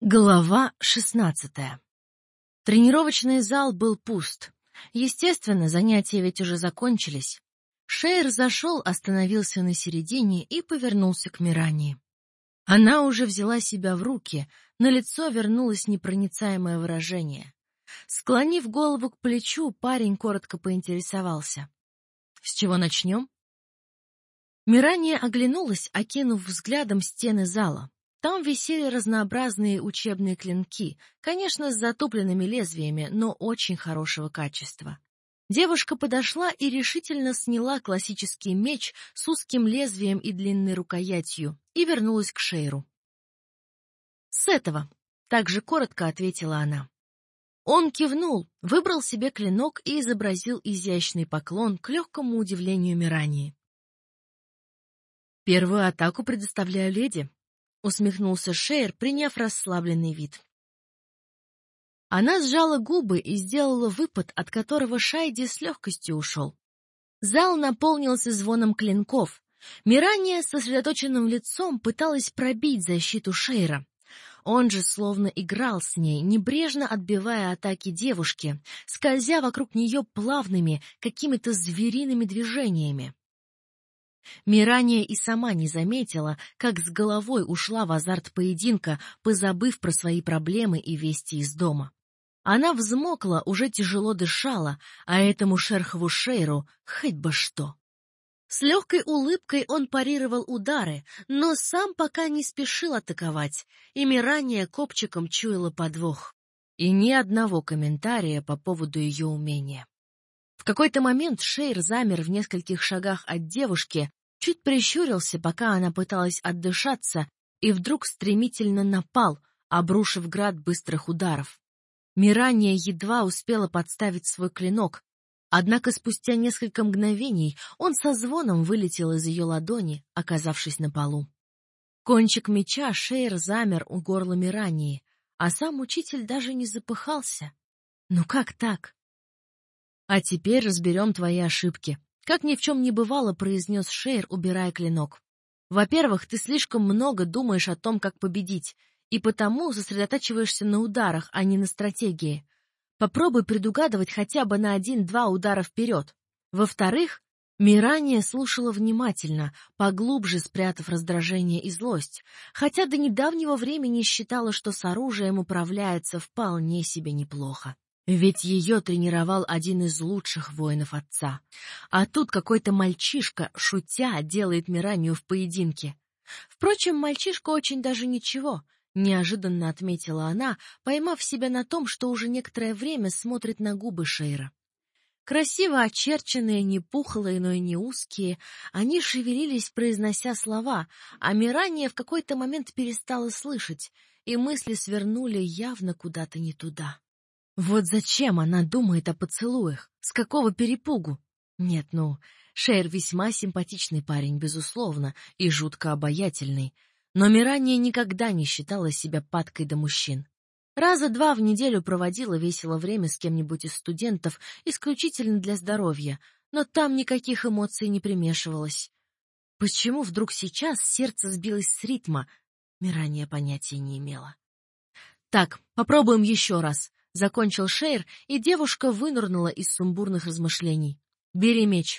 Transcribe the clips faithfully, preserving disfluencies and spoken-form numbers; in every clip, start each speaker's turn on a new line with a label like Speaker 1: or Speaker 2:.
Speaker 1: Глава шестнадцатая. Тренировочный зал был пуст. Естественно, занятия ведь уже закончились. Шейр зашел, остановился на середине и повернулся к Мирании. Она уже взяла себя в руки, на лицо вернулось непроницаемое выражение. Склонив голову к плечу, парень коротко поинтересовался: «С чего начнем?» Мирания оглянулась, окинув взглядом стены зала. Там висели разнообразные учебные клинки, конечно, с затупленными лезвиями, но очень хорошего качества. Девушка подошла и решительно сняла классический меч с узким лезвием и длинной рукоятью и вернулась к Шейру. «С этого», — также коротко ответила она. Он кивнул, выбрал себе клинок и изобразил изящный поклон к легкому удивлению Мирании. «Первую атаку предоставляю леди», — усмехнулся Шейр, приняв расслабленный вид. Она сжала губы и сделала выпад, от которого Шайди с легкостью ушел. Зал наполнился звоном клинков. Мирания с сосредоточенным лицом пыталась пробить защиту Шейра. Он же словно играл с ней, небрежно отбивая атаки девушки, скользя вокруг нее плавными, какими-то звериными движениями. Мирания и сама не заметила, как с головой ушла в азарт поединка, позабыв про свои проблемы и вести из дома. Она взмокла, уже тяжело дышала, а этому шерхову Шейру хоть бы что. С легкой улыбкой он парировал удары, но сам пока не спешил атаковать, и Мирания копчиком чуяла подвох. И ни одного комментария по поводу ее умения. В какой-то момент Шейр замер в нескольких шагах от девушки, чуть прищурился, пока она пыталась отдышаться, и вдруг стремительно напал, обрушив град быстрых ударов. Мирания едва успела подставить свой клинок, однако спустя несколько мгновений он со звоном вылетел из ее ладони, оказавшись на полу. Кончик меча Шейр замер у горла Мирании, а сам учитель даже не запыхался. Ну как так? «А теперь разберем твои ошибки», — как ни в чем не бывало, произнес Шейр, убирая клинок. «Во-первых, ты слишком много думаешь о том, как победить, и потому сосредотачиваешься на ударах, а не на стратегии. Попробуй предугадывать хотя бы на один-два удара вперед. Во-вторых, Мирания слушала внимательно, поглубже спрятав раздражение и злость, хотя до недавнего времени считала, что с оружием управляется вполне себе неплохо. Ведь ее тренировал один из лучших воинов отца. А тут какой-то мальчишка, шутя, делает Миранию в поединке. Впрочем, мальчишка очень даже ничего, неожиданно отметила она, поймав себя на том, что уже некоторое время смотрит на губы Шейра. Красиво очерченные, не пухлые, но и не узкие, они шевелились, произнося слова, а Мирания в какой-то момент перестала слышать, и мысли свернули явно куда-то не туда. Вот зачем она думает о поцелуях? С какого перепугу? Нет, ну, Шейр весьма симпатичный парень, безусловно, и жутко обаятельный. Но Мирания никогда не считала себя падкой до мужчин. Раза два в неделю проводила весело время с кем-нибудь из студентов, исключительно для здоровья, но там никаких эмоций не примешивалось. Почему вдруг сейчас сердце сбилось с ритма? Мирания понятия не имела. Так, попробуем еще раз. Закончил Шейр, и девушка вынырнула из сумбурных размышлений. «Бери меч».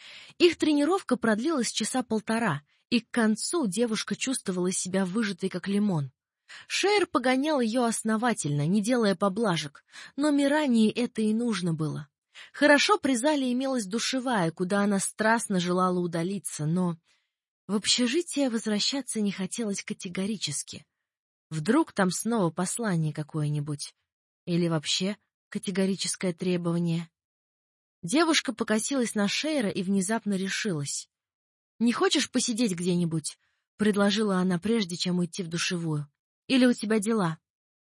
Speaker 1: Их тренировка продлилась часа полтора, и к концу девушка чувствовала себя выжатой, как лимон. Шейр погонял ее основательно, не делая поблажек, но Мирании это и нужно было. Хорошо при зале имелась душевая, куда она страстно желала удалиться, но в общежитие возвращаться не хотелось категорически. Вдруг там снова послание какое-нибудь. Или вообще категорическое требование. Девушка покосилась на Шейра и внезапно решилась. «Не хочешь посидеть где-нибудь?» — предложила она, прежде чем уйти в душевую. «Или у тебя дела?»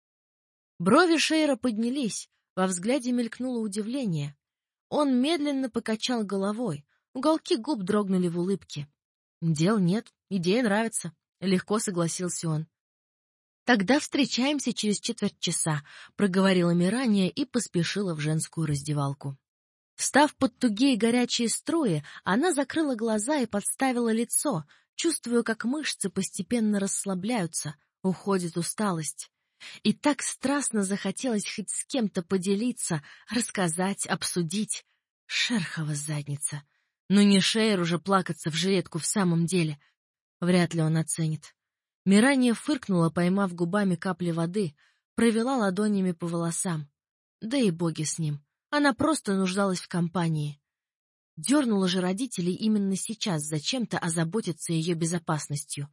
Speaker 1: Брови Шейра поднялись, во взгляде мелькнуло удивление. Он медленно покачал головой, уголки губ дрогнули в улыбке. «Дел нет, идея нравится», — легко согласился он. «Тогда встречаемся через четверть часа», — проговорила Мирания и поспешила в женскую раздевалку. Встав под тугие горячие струи, она закрыла глаза и подставила лицо, чувствуя, как мышцы постепенно расслабляются, уходит усталость. И так страстно захотелось хоть с кем-то поделиться, рассказать, обсудить. Шерхова задница. Но не Шейр уже плакаться в жилетку в самом деле. Вряд ли он оценит. Мирания фыркнула, поймав губами капли воды, провела ладонями по волосам. Да и боги с ним. Она просто нуждалась в компании. Дернула же родителей именно сейчас зачем-то озаботиться ее безопасностью.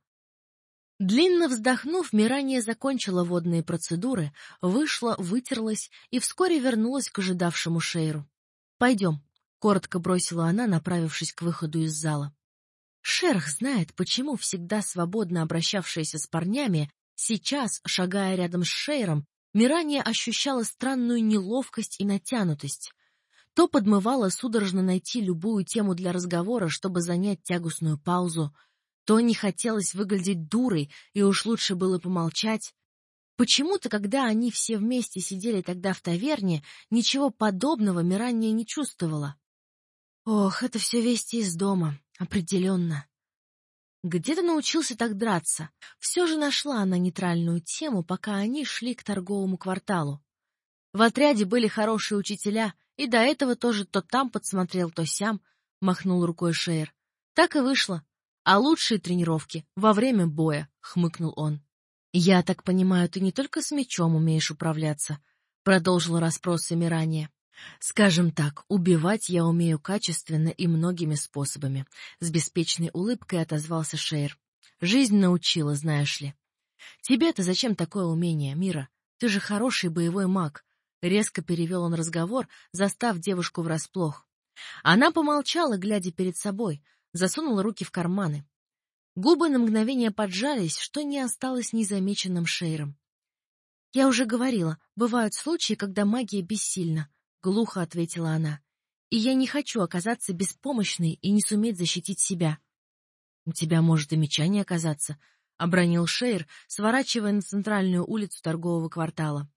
Speaker 1: Длинно вздохнув, Мирания закончила водные процедуры, вышла, вытерлась и вскоре вернулась к ожидавшему Шейру. «Пойдем», — коротко бросила она, направившись к выходу из зала. Шерх знает, почему всегда свободно обращавшаяся с парнями, сейчас, шагая рядом с Шейром, Мирания ощущала странную неловкость и натянутость. То подмывала судорожно найти любую тему для разговора, чтобы занять тягостную паузу, то не хотелось выглядеть дурой, и уж лучше было помолчать. Почему-то, когда они все вместе сидели тогда в таверне, ничего подобного Мирания не чувствовала. Ох, это все вести из дома, определенно. Где ты научился так драться? Все же нашла она нейтральную тему, пока они шли к торговому кварталу. В отряде были хорошие учителя, и до этого тоже то там подсмотрел, то сям, — махнул рукой Шейр. Так и вышло. А лучшие тренировки во время боя, — хмыкнул он. Я так понимаю, ты не только с мечом умеешь управляться, — продолжила расспросы Мирания. Скажем так, убивать я умею качественно и многими способами. С беспечной улыбкой отозвался Шейр. Жизнь научила, знаешь ли. Тебе-то зачем такое умение, Мира? Ты же хороший боевой маг. Резко перевел он разговор, застав девушку врасплох. Она помолчала, глядя перед собой, засунула руки в карманы. Губы на мгновение поджались, что не осталось незамеченным Шейром. «Я уже говорила, бывают случаи, когда магия бессильна», — глухо ответила она. «И я не хочу оказаться беспомощной и не суметь защитить себя». «У тебя может и меча не оказаться», — обронил Шейр, сворачивая на центральную улицу торгового квартала.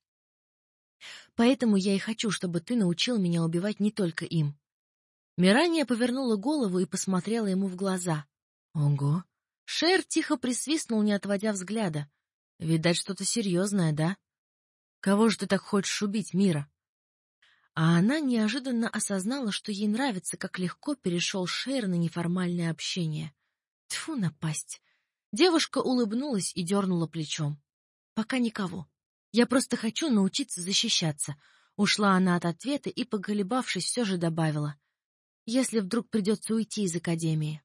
Speaker 1: «Поэтому я и хочу, чтобы ты научил меня убивать не только им». Мирания повернула голову и посмотрела ему в глаза. «Ого!» Шейр тихо присвистнул, не отводя взгляда. «Видать, что-то серьезное, да? Кого же ты так хочешь убить, Мира?» А она неожиданно осознала, что ей нравится, как легко перешел Шейр на неформальное общение. Тьфу, напасть! Девушка улыбнулась и дернула плечом. «Пока никого. Я просто хочу научиться защищаться». Ушла она от ответа и, поколебавшись, все же добавила. «Если вдруг придется уйти из академии».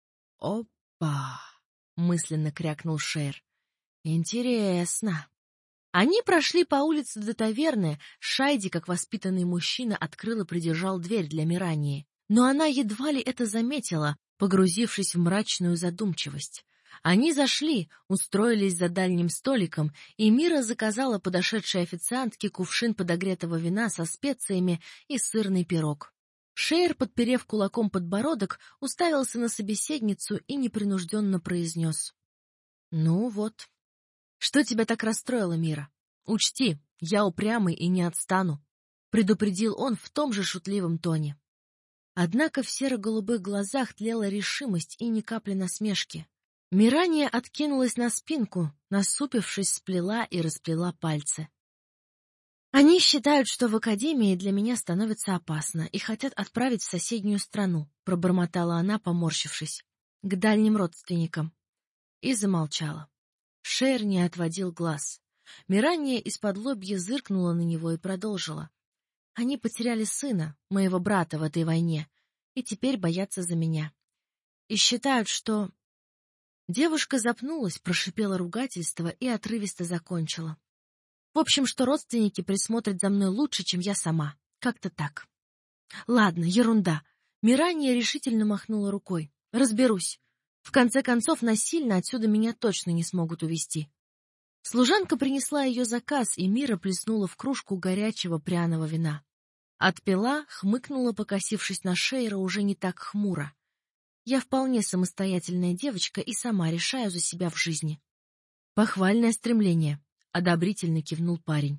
Speaker 1: «Опа!» — мысленно крякнул Шейр. «Интересно». Они прошли по улице до таверны, Шайди, как воспитанный мужчина, открыл и придержал дверь для Мирании. Но она едва ли это заметила, погрузившись в мрачную задумчивость. Они зашли, устроились за дальним столиком, и Мира заказала подошедшей официантке кувшин подогретого вина со специями и сырный пирог. Шейр, подперев кулаком подбородок, уставился на собеседницу и непринужденно произнес. «Ну вот. Что тебя так расстроило, Мира? Учти, я упрямый и не отстану», — предупредил он в том же шутливом тоне. Однако в серо-голубых глазах тлела решимость и ни капли насмешки. Мирания откинулась на спинку, насупившись, сплела и расплела пальцы. «Они считают, что в академии для меня становится опасно и хотят отправить в соседнюю страну», — пробормотала она, поморщившись, — «к дальним родственникам». И замолчала. Шейр не отводил глаз. Мирания из-подлобья зыркнула на него и продолжила. «Они потеряли сына, моего брата, в этой войне, и теперь боятся за меня. И считают, что...» Девушка запнулась, прошипела ругательство и отрывисто закончила. В общем, что родственники присмотрят за мной лучше, чем я сама. Как-то так. Ладно, ерунда. Мирания решительно махнула рукой. Разберусь. В конце концов, насильно отсюда меня точно не смогут увезти. Служанка принесла ее заказ, и Мира плеснула в кружку горячего пряного вина. Отпила, хмыкнула, покосившись на Шейра уже не так хмуро. Я вполне самостоятельная девочка и сама решаю за себя в жизни. Похвальное стремление. Одобрительно кивнул парень.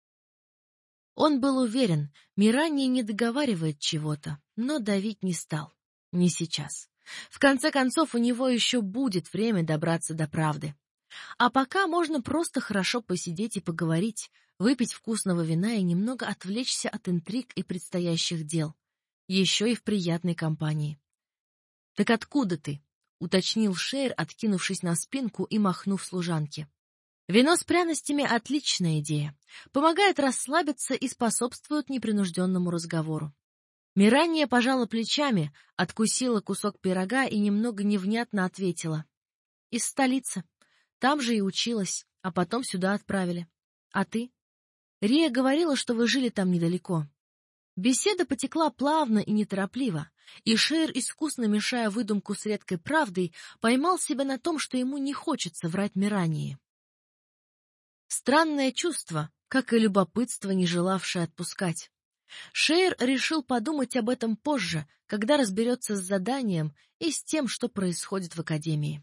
Speaker 1: Он был уверен, Мирания не договаривает чего-то, но давить не стал. Не сейчас. В конце концов, у него еще будет время добраться до правды. А пока можно просто хорошо посидеть и поговорить, выпить вкусного вина и немного отвлечься от интриг и предстоящих дел. Еще и в приятной компании. «Так откуда ты?» — уточнил Шейр, откинувшись на спинку и махнув служанке. «Вино с пряностями — отличная идея. Помогает расслабиться и способствует непринужденному разговору». Мирания пожала плечами, откусила кусок пирога и немного невнятно ответила. «Из столицы. Там же и училась, а потом сюда отправили. А ты?» «Рия говорила, что вы жили там недалеко». Беседа потекла плавно и неторопливо, и Шейр, искусно мешая выдумку с редкой правдой, поймал себя на том, что ему не хочется врать Мирании. Странное чувство, как и любопытство, не желавшее отпускать. Шейр решил подумать об этом позже, когда разберется с заданием и с тем, что происходит в академии.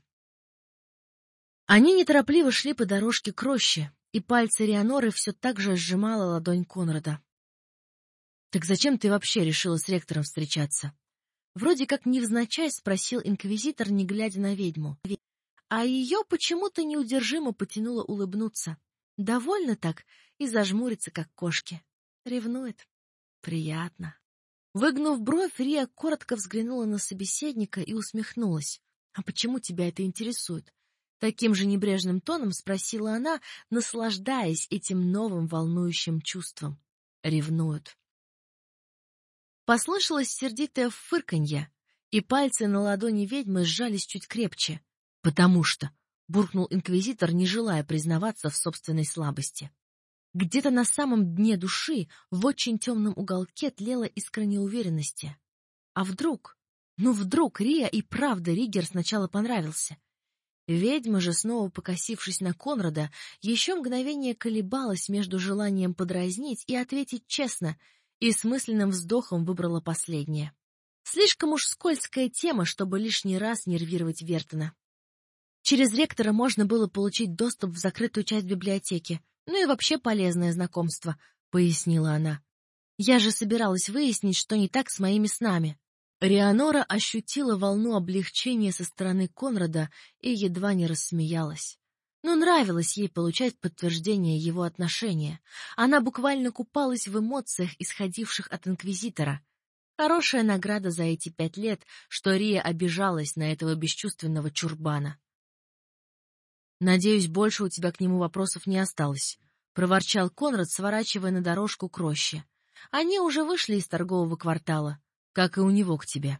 Speaker 1: Они неторопливо шли по дорожке к роще, и пальцы Рианоры все так же сжимала ладонь Конрада. «Так зачем ты вообще решила с ректором встречаться?» Вроде как невзначай спросил инквизитор, не глядя на ведьму. А ее почему-то неудержимо потянуло улыбнуться. Довольно так и зажмуриться, как кошки. Ревнует. Приятно. Выгнув бровь, Рия коротко взглянула на собеседника и усмехнулась. «А почему тебя это интересует?» Таким же небрежным тоном спросила она, наслаждаясь этим новым волнующим чувством. Ревнуют. Послышалось сердитое фырканье, и пальцы на ладони ведьмы сжались чуть крепче. «Потому что», — буркнул инквизитор, не желая признаваться в собственной слабости. Где-то на самом дне души, в очень темном уголке, тлела искра неуверенности. А вдруг? Ну вдруг Рия и правда Ригер сначала понравился? Ведьма же, снова покосившись на Конрада, еще мгновение колебалась между желанием подразнить и ответить честно, и с мысленным вздохом выбрала последнее. Слишком уж скользкая тема, чтобы лишний раз нервировать Вертона. Через ректора можно было получить доступ в закрытую часть библиотеки, ну и вообще полезное знакомство, — пояснила она. Я же собиралась выяснить, что не так с моими снами. Рианора ощутила волну облегчения со стороны Конрада и едва не рассмеялась. Но нравилось ей получать подтверждение его отношения. Она буквально купалась в эмоциях, исходивших от инквизитора. Хорошая награда за эти пять лет, что Рия обижалась на этого бесчувственного чурбана. «Надеюсь, больше у тебя к нему вопросов не осталось», — проворчал Конрад, сворачивая на дорожку к роще. Они уже вышли из торгового квартала, как и у него к тебе.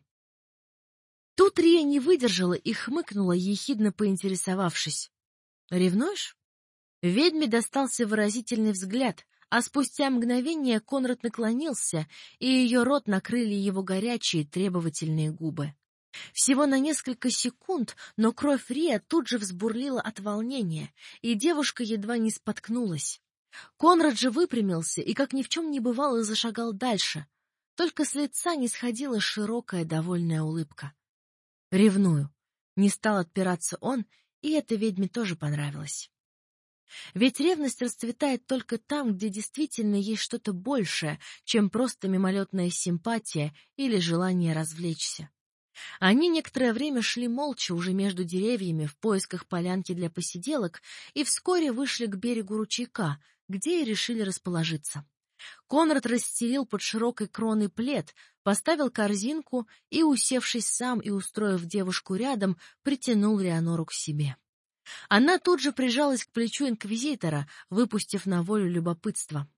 Speaker 1: Тут Рия не выдержала и хмыкнула, ехидно поинтересовавшись. «Ревнуешь?» Ведьме достался выразительный взгляд, а спустя мгновение Конрад наклонился, и ее рот накрыли его горячие требовательные губы. Всего на несколько секунд, но кровь Рия тут же взбурлила от волнения, и девушка едва не споткнулась. Конрад же выпрямился и, как ни в чем не бывало, зашагал дальше. Только с лица не сходила широкая довольная улыбка. «Ревную». Не стал отпираться он, и это ведьме тоже понравилось. Ведь ревность расцветает только там, где действительно есть что-то большее, чем просто мимолетная симпатия или желание развлечься. Они некоторое время шли молча уже между деревьями в поисках полянки для посиделок и вскоре вышли к берегу ручейка, где и решили расположиться. Конрад расстелил под широкой кроной плед, поставил корзинку и, усевшись сам и устроив девушку рядом, притянул Рианору к себе. Она тут же прижалась к плечу инквизитора, выпустив на волю любопытство.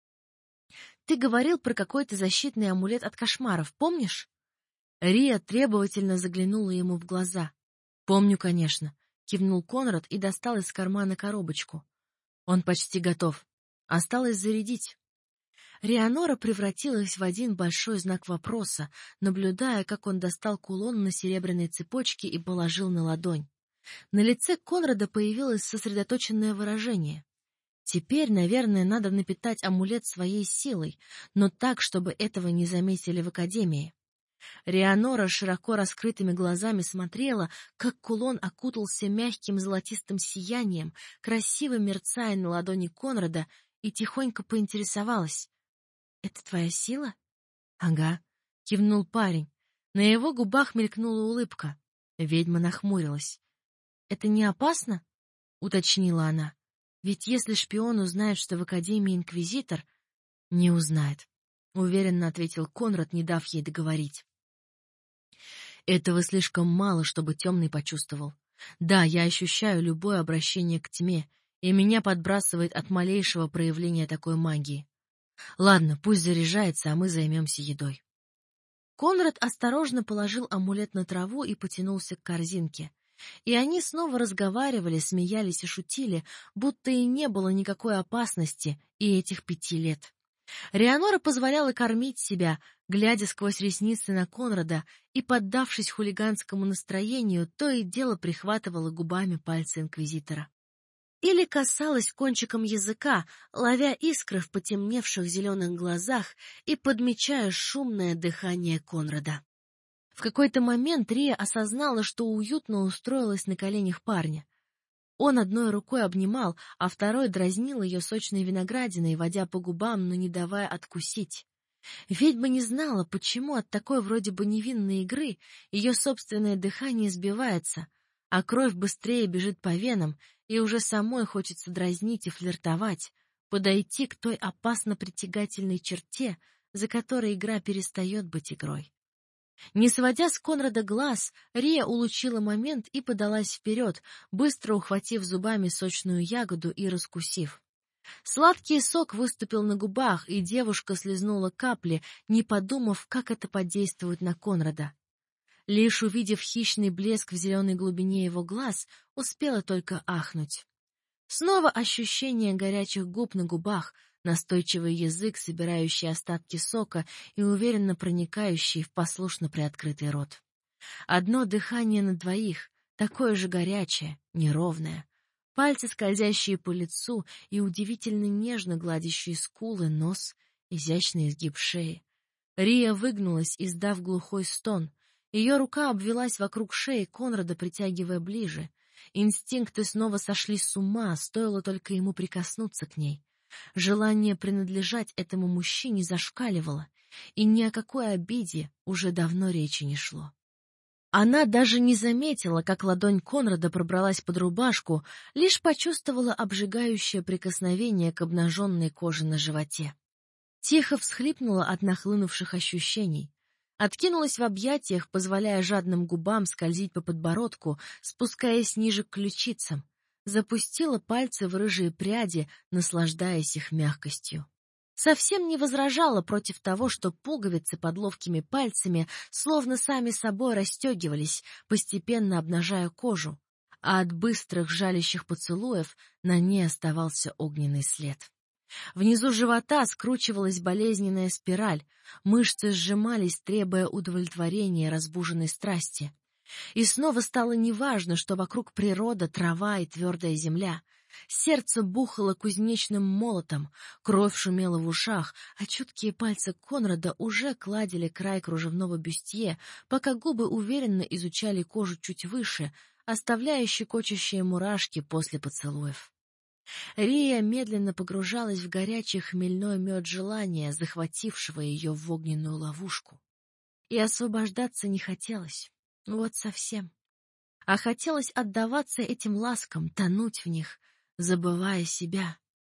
Speaker 1: «Ты говорил про какой-то защитный амулет от кошмаров, помнишь?» Рия требовательно заглянула ему в глаза. «Помню, конечно», — кивнул Конрад и достал из кармана коробочку. «Он почти готов. Осталось зарядить». Рианора превратилась в один большой знак вопроса, наблюдая, как он достал кулон на серебряной цепочке и положил на ладонь. На лице Конрада появилось сосредоточенное выражение. Теперь, наверное, надо напитать амулет своей силой, но так, чтобы этого не заметили в академии. Рианора широко раскрытыми глазами смотрела, как кулон окутался мягким золотистым сиянием, красиво мерцая на ладони Конрада, и тихонько поинтересовалась. — Это твоя сила? — Ага, — кивнул парень. На его губах мелькнула улыбка. Ведьма нахмурилась. — Это не опасно? — уточнила она. «Ведь если шпион узнает, что в Академии инквизитор...» «Не узнает», — уверенно ответил Конрад, не дав ей договорить. «Этого слишком мало, чтобы Темный почувствовал. Да, я ощущаю любое обращение к тьме, и меня подбрасывает от малейшего проявления такой магии. Ладно, пусть заряжается, а мы займемся едой». Конрад осторожно положил амулет на траву и потянулся к корзинке. И они снова разговаривали, смеялись и шутили, будто и не было никакой опасности и этих пяти лет. Реанора позволяла кормить себя, глядя сквозь ресницы на Конрада, и, поддавшись хулиганскому настроению, то и дело прихватывала губами пальцы инквизитора. Или касалась кончиком языка, ловя искры в потемневших зеленых глазах и подмечая шумное дыхание Конрада. В какой-то момент Рия осознала, что уютно устроилась на коленях парня. Он одной рукой обнимал, а второй дразнил ее сочной виноградиной, водя по губам, но не давая откусить. Ведьма не знала, почему от такой вроде бы невинной игры ее собственное дыхание сбивается, а кровь быстрее бежит по венам, и уже самой хочется дразнить и флиртовать, подойти к той опасно притягательной черте, за которой игра перестает быть игрой. Не сводя с Конрада глаз, Рия улучила момент и подалась вперед, быстро ухватив зубами сочную ягоду и раскусив. Сладкий сок выступил на губах, и девушка слезнула капли, не подумав, как это подействует на Конрада. Лишь увидев хищный блеск в зеленой глубине его глаз, успела только ахнуть. Снова ощущение горячих губ на губах, настойчивый язык, собирающий остатки сока и уверенно проникающий в послушно приоткрытый рот. Одно дыхание на двоих, такое же горячее, неровное. Пальцы, скользящие по лицу и удивительно нежно гладящие скулы, нос, изящный изгиб шеи. Рия выгнулась, издав глухой стон. Ее рука обвилась вокруг шеи Конрада, притягивая ближе. Инстинкты снова сошли с ума, стоило только ему прикоснуться к ней. Желание принадлежать этому мужчине зашкаливало, и ни о какой обиде уже давно речи не шло. Она даже не заметила, как ладонь Конрада пробралась под рубашку, лишь почувствовала обжигающее прикосновение к обнаженной коже на животе. Тихо всхлипнула от нахлынувших ощущений. Откинулась в объятиях, позволяя жадным губам скользить по подбородку, спускаясь ниже к ключицам. Запустила пальцы в рыжие пряди, наслаждаясь их мягкостью. Совсем не возражала против того, что пуговицы под ловкими пальцами словно сами собой расстегивались, постепенно обнажая кожу, а от быстрых жалящих поцелуев на ней оставался огненный след. Внизу живота скручивалась болезненная спираль, мышцы сжимались, требуя удовлетворения разбуженной страсти. И снова стало неважно, что вокруг природа, трава и твердая земля. Сердце бухало кузнечным молотом, кровь шумела в ушах, а чуткие пальцы Конрада уже гладили край кружевного бюстье, пока губы уверенно изучали кожу чуть выше, оставляя щекочущие мурашки после поцелуев. Рия медленно погружалась в горячий хмельной мед желания, захватившего ее в огненную ловушку. И освобождаться не хотелось, вот совсем. А хотелось отдаваться этим ласкам, тонуть в них, забывая себя.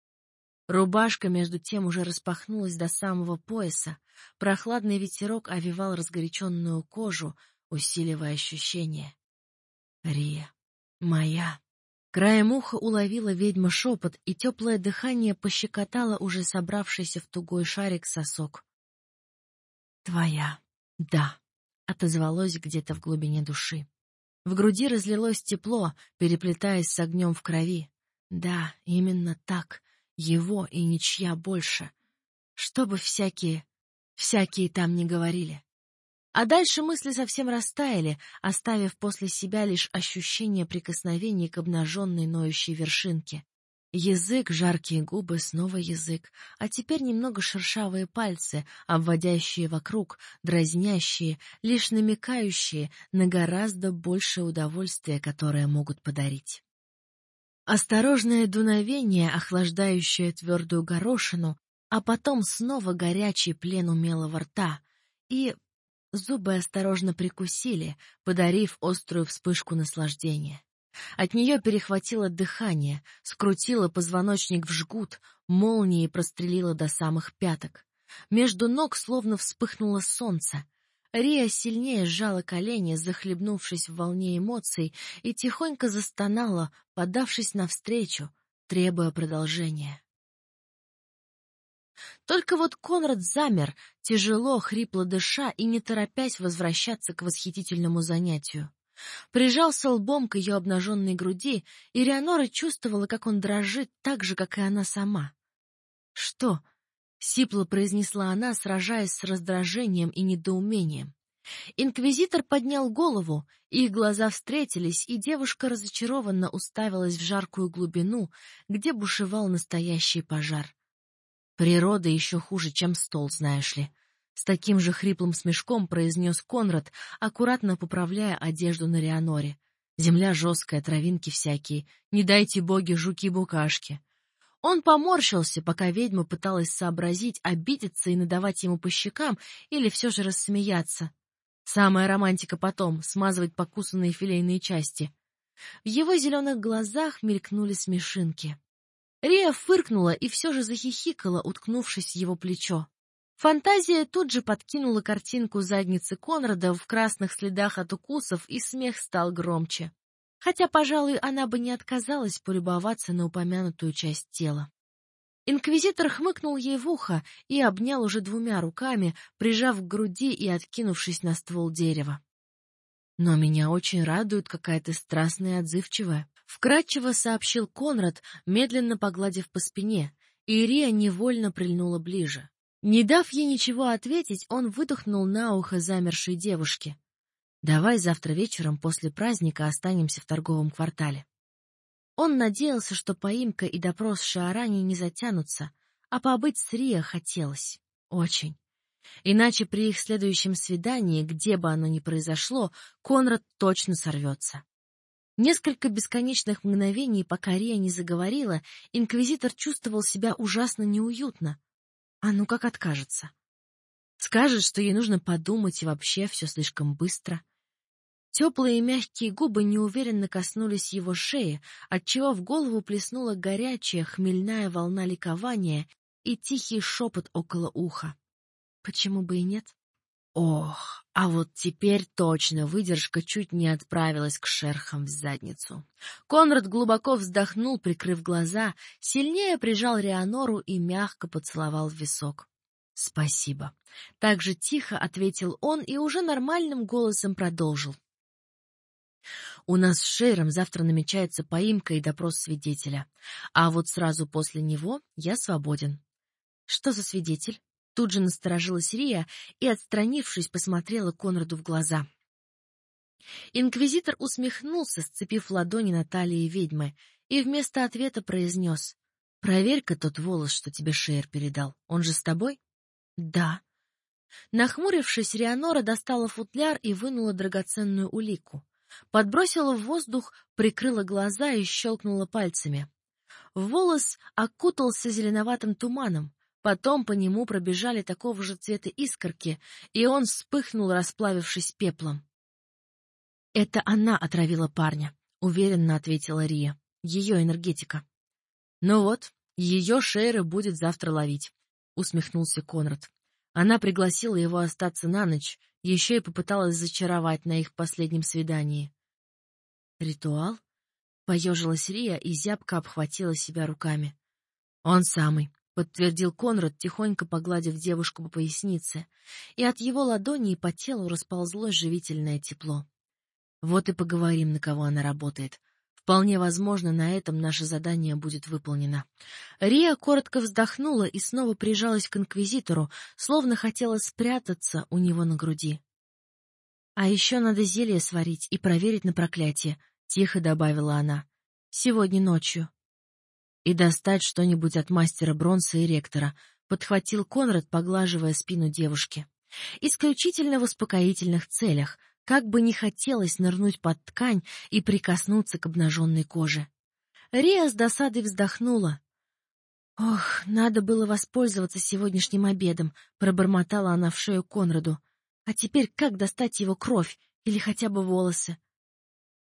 Speaker 1: Рубашка, между тем, уже распахнулась до самого пояса, прохладный ветерок овевал разгоряченную кожу, усиливая ощущение. «Рия, моя!» Краем уха уловила ведьма шепот, и теплое дыхание пощекотало уже собравшийся в тугой шарик сосок. «Твоя, да», — отозвалось где-то в глубине души. В груди разлилось тепло, переплетаясь с огнем в крови. Да, именно так, его и ничья больше. Что бы всякие, всякие там не говорили. А дальше мысли совсем растаяли, оставив после себя лишь ощущение прикосновений к обнаженной ноющей вершинке. Язык, жаркие губы, снова язык, а теперь немного шершавые пальцы, обводящие вокруг, дразнящие, лишь намекающие на гораздо большее удовольствие, которое могут подарить. Осторожное дуновение, охлаждающее твердую горошину, а потом снова горячий плен умелого рта, и зубы осторожно прикусили, подарив острую вспышку наслаждения. От нее перехватило дыхание, скрутило позвоночник в жгут, молнией прострелило до самых пяток. Между ног словно вспыхнуло солнце. Рия сильнее сжала колени, захлебнувшись в волне эмоций, и тихонько застонала, подавшись навстречу, требуя продолжения. Только вот Конрад замер, тяжело, хрипло дыша и не торопясь возвращаться к восхитительному занятию. Прижался лбом к ее обнаженной груди, и Реанора чувствовала, как он дрожит так же, как и она сама. — Что? — сипло произнесла она, сражаясь с раздражением и недоумением. Инквизитор поднял голову, их глаза встретились, и девушка разочарованно уставилась в жаркую глубину, где бушевал настоящий пожар. «Природа еще хуже, чем стол, знаешь ли», — с таким же хриплым смешком произнес Конрад, аккуратно поправляя одежду на Реаноре. «Земля жесткая, травинки всякие, не дайте боги жуки-букашки». Он поморщился, пока ведьма пыталась сообразить, обидеться и надавать ему по щекам или все же рассмеяться. Самая романтика потом — смазывать покусанные филейные части. В его зеленых глазах мелькнули смешинки. Рия фыркнула и все же захихикала, уткнувшись в его плечо. Фантазия тут же подкинула картинку задницы Конрада в красных следах от укусов, и смех стал громче. Хотя, пожалуй, она бы не отказалась полюбоваться на упомянутую часть тела. Инквизитор хмыкнул ей в ухо и обнял уже двумя руками, прижав к груди и откинувшись на ствол дерева. «Но меня очень радует, какая ты страстная и отзывчивая», — вкратчиво сообщил Конрад, медленно погладив по спине, и Рия невольно прильнула ближе. Не дав ей ничего ответить, он выдохнул на ухо замершей девушке. «Давай завтра вечером после праздника останемся в торговом квартале». Он надеялся, что поимка и допрос Шаарани не затянутся, а побыть с Рия хотелось. Очень. Иначе при их следующем свидании, где бы оно ни произошло, Конрад точно сорвется. Несколько бесконечных мгновений, пока Рия не заговорила, инквизитор чувствовал себя ужасно неуютно. А ну как откажется? Скажет, что ей нужно подумать, и вообще все слишком быстро. Теплые и мягкие губы неуверенно коснулись его шеи, отчего в голову плеснула горячая хмельная волна ликования и тихий шепот около уха. Почему бы и нет? Ох, а вот теперь точно выдержка чуть не отправилась к шерхам в задницу. Конрад глубоко вздохнул, прикрыв глаза, сильнее прижал Реанору и мягко поцеловал в висок. «Спасибо». Так же тихо ответил он и уже нормальным голосом продолжил. «У нас с Шейром завтра намечается поимка и допрос свидетеля, а вот сразу после него я свободен». «Что за свидетель?» Тут же насторожилась Рия и, отстранившись, посмотрела Конраду в глаза. Инквизитор усмехнулся, сцепив ладони на талии ведьмы, и вместо ответа произнес: «Проверь-ка тот волос, что тебе Шейр передал. Он же с тобой?» «Да». Нахмурившись, Реанора достала футляр и вынула драгоценную улику. Подбросила в воздух, прикрыла глаза и щелкнула пальцами. Волос окутался зеленоватым туманом. Потом по нему пробежали такого же цвета искорки, и он вспыхнул, расплавившись пеплом. «Это она отравила парня», — уверенно ответила Рия. «Ее энергетика». «Ну вот, ее Шейра будет завтра ловить», — усмехнулся Конрад. Она пригласила его остаться на ночь, еще и попыталась зачаровать на их последнем свидании. «Ритуал?» — поежилась Рия и зябко обхватила себя руками. «Он самый», — подтвердил Конрад, тихонько погладив девушку по пояснице, и от его ладони по телу расползлось живительное тепло. «Вот и поговорим, на кого она работает. Вполне возможно, на этом наше задание будет выполнено». Рия коротко вздохнула и снова прижалась к инквизитору, словно хотела спрятаться у него на груди. «А еще надо зелье сварить и проверить на проклятие», — тихо добавила она. «Сегодня ночью». «И достать что-нибудь от мастера Бронса и ректора», — подхватил Конрад, поглаживая спину девушки. «Исключительно в успокоительных целях, как бы не хотелось нырнуть под ткань и прикоснуться к обнаженной коже». Рия с досадой вздохнула. «Ох, надо было воспользоваться сегодняшним обедом», — пробормотала она в шею Конраду. «А теперь как достать его кровь или хотя бы волосы?»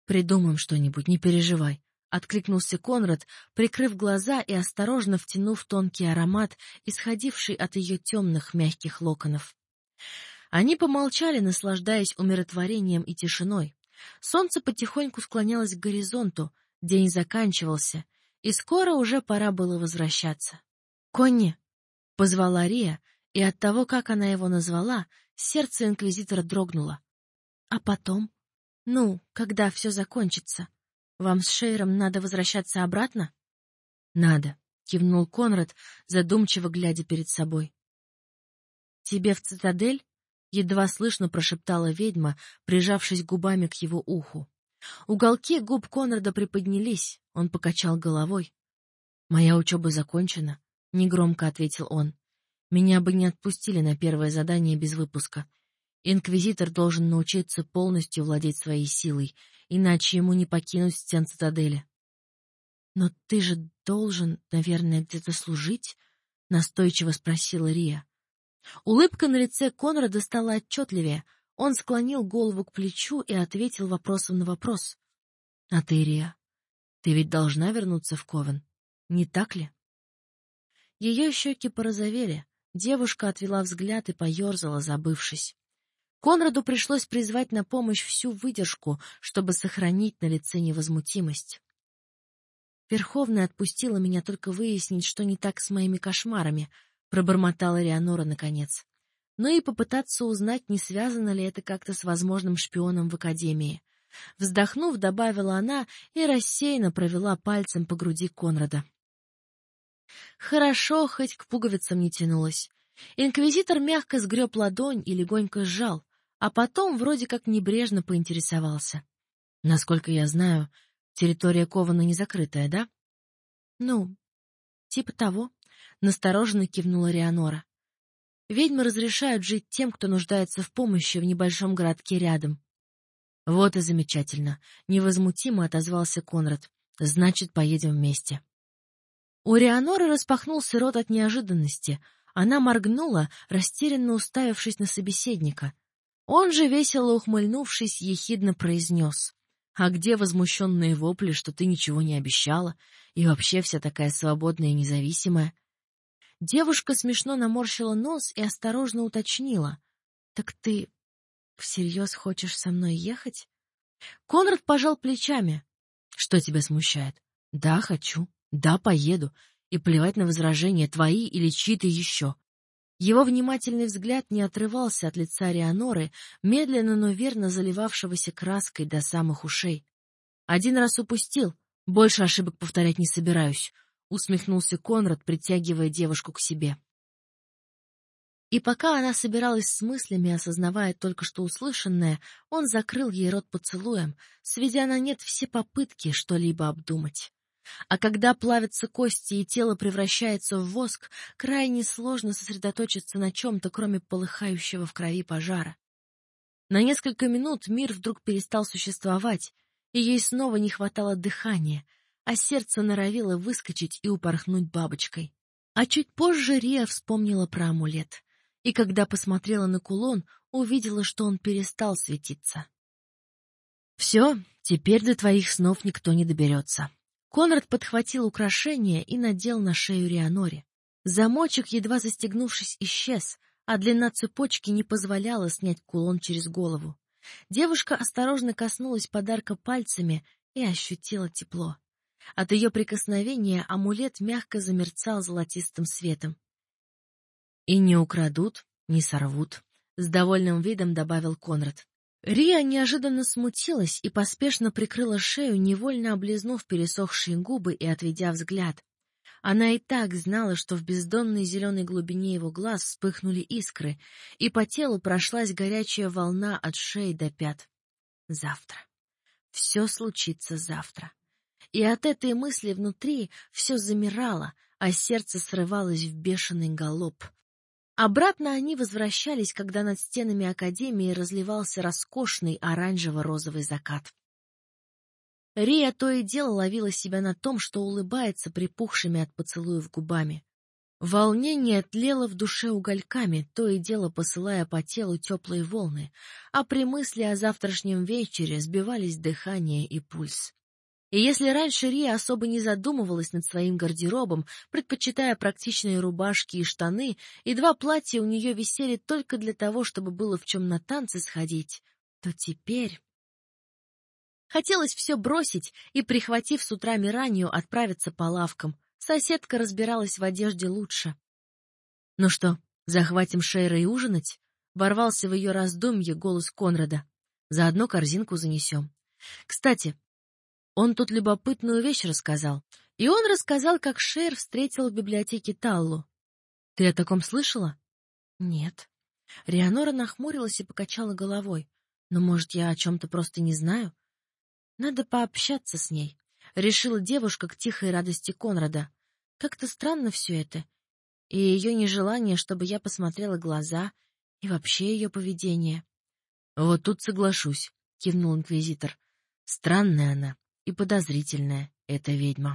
Speaker 1: «Придумаем что-нибудь, не переживай», — откликнулся Конрад, прикрыв глаза и осторожно втянув тонкий аромат, исходивший от ее темных мягких локонов. Они помолчали, наслаждаясь умиротворением и тишиной. Солнце потихоньку склонялось к горизонту, день заканчивался, и скоро уже пора было возвращаться. «Конни!» — позвала Рия, и от того, как она его назвала, сердце инквизитора дрогнуло. «А потом? Ну, когда все закончится? Вам с Шейром надо возвращаться обратно?» «Надо», — кивнул Конрад, задумчиво глядя перед собой. «Тебе в цитадель?» — едва слышно прошептала ведьма, прижавшись губами к его уху. Уголки губ Конрада приподнялись, он покачал головой. «Моя учеба закончена», — негромко ответил он. «Меня бы не отпустили на первое задание без выпуска. Инквизитор должен научиться полностью владеть своей силой, иначе ему не покинуть стен цитадели». «Но ты же должен, наверное, где-то служить?» — настойчиво спросила Рия. Улыбка на лице Конрада стала отчетливее. Он склонил голову к плечу и ответил вопросом на вопрос. — А ты, Рия, ты ведь должна вернуться в Ковен, не так ли? Ее щеки порозовели, девушка отвела взгляд и поерзала, забывшись. Конраду пришлось призвать на помощь всю выдержку, чтобы сохранить на лице невозмутимость. Верховная отпустила меня только выяснить, что не так с моими кошмарами, — пробормотала Рианора наконец. Но и попытаться узнать, не связано ли это как-то с возможным шпионом в Академии. Вздохнув, добавила она и рассеянно провела пальцем по груди Конрада. Хорошо, хоть к пуговицам не тянулась. Инквизитор мягко сгреб ладонь и легонько сжал, а потом вроде как небрежно поинтересовался. — Насколько я знаю, территория Кована не закрытая, да? — Ну, типа того. — настороженно кивнула Рианора. «Ведьмы разрешают жить тем, кто нуждается в помощи в небольшом городке рядом». «Вот и замечательно», — невозмутимо отозвался Конрад. «Значит, поедем вместе». У Рианоры распахнулся рот от неожиданности. Она моргнула, растерянно уставившись на собеседника. Он же, весело ухмыльнувшись, ехидно произнес. «А где возмущенные вопли, что ты ничего не обещала, и вообще вся такая свободная и независимая?» Девушка смешно наморщила нос и осторожно уточнила. — Так ты всерьез хочешь со мной ехать? Конрад пожал плечами. — Что тебя смущает? — Да, хочу. Да, поеду. И плевать на возражения, твои или чьи-то еще. Его внимательный взгляд не отрывался от лица Рианоры, медленно, но верно заливавшегося краской до самых ушей. — Один раз упустил, больше ошибок повторять не собираюсь. — усмехнулся Конрад, притягивая девушку к себе. И пока она собиралась с мыслями, осознавая только что услышанное, он закрыл ей рот поцелуем, сведя на нет все попытки что-либо обдумать. А когда плавятся кости и тело превращается в воск, крайне сложно сосредоточиться на чем-то, кроме полыхающего в крови пожара. На несколько минут мир вдруг перестал существовать, и ей снова не хватало дыхания, а сердце норовило выскочить и упорхнуть бабочкой. А чуть позже Рия вспомнила про амулет, и когда посмотрела на кулон, увидела, что он перестал светиться. «Все, теперь до твоих снов никто не доберется». Конрад подхватил украшение и надел на шею Рианоре. Замочек, едва застегнувшись, исчез, а длина цепочки не позволяла снять кулон через голову. Девушка осторожно коснулась подарка пальцами и ощутила тепло. От ее прикосновения амулет мягко замерцал золотистым светом. «И не украдут, не сорвут», — с довольным видом добавил Конрад. Рия неожиданно смутилась и поспешно прикрыла шею, невольно облизнув пересохшие губы и отведя взгляд. Она и так знала, что в бездонной зеленой глубине его глаз вспыхнули искры, и по телу прошлась горячая волна от шеи до пят. Завтра. Все случится завтра. И от этой мысли внутри все замирало, а сердце срывалось в бешеный галоп. Обратно они возвращались, когда над стенами Академии разливался роскошный оранжево-розовый закат. Рия то и дело ловила себя на том, что улыбается припухшими от поцелуев губами. Волнение тлело в душе угольками, то и дело посылая по телу теплые волны, а при мысли о завтрашнем вечере сбивались дыхание и пульс. И если раньше Рия особо не задумывалась над своим гардеробом, предпочитая практичные рубашки и штаны, и два платья у нее висели только для того, чтобы было в чем на танцы сходить, то теперь... Хотелось все бросить и, прихватив с утра Миранию, отправиться по лавкам. Соседка разбиралась в одежде лучше. — Ну что, захватим Шейра и ужинать? — ворвался в ее раздумье голос Конрада. — Заодно корзинку занесем. Кстати, он тут любопытную вещь рассказал. И он рассказал, как Шейр встретил в библиотеке Таллу. — Ты о таком слышала? — Нет. Рианора нахмурилась и покачала головой. — Но, может, я о чем-то просто не знаю? Надо пообщаться с ней. Решила девушка к тихой радости Конрада. Как-то странно все это. И ее нежелание, чтобы я посмотрела глаза, и вообще ее поведение. — Вот тут соглашусь, — кивнул инквизитор. — Странная она и подозрительная, эта ведьма.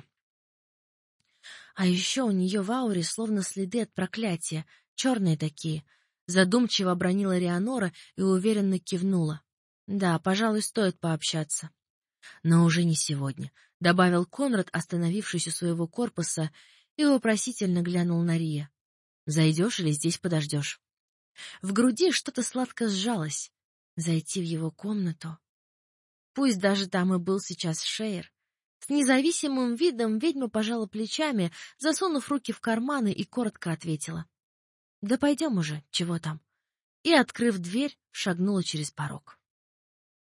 Speaker 1: А еще у нее в ауре словно следы от проклятия, черные такие. Задумчиво обронила Рианора и уверенно кивнула. Да, пожалуй, стоит пообщаться. Но уже не сегодня, — добавил Конрад, остановившись у своего корпуса, и вопросительно глянул на Рия. — Зайдешь или здесь подождешь? В груди что-то сладко сжалось. Зайти в его комнату? Пусть даже там и был сейчас Шейр. С независимым видом ведьма пожала плечами, засунув руки в карманы, и коротко ответила. — Да пойдем уже, чего там? И, открыв дверь, шагнула через порог.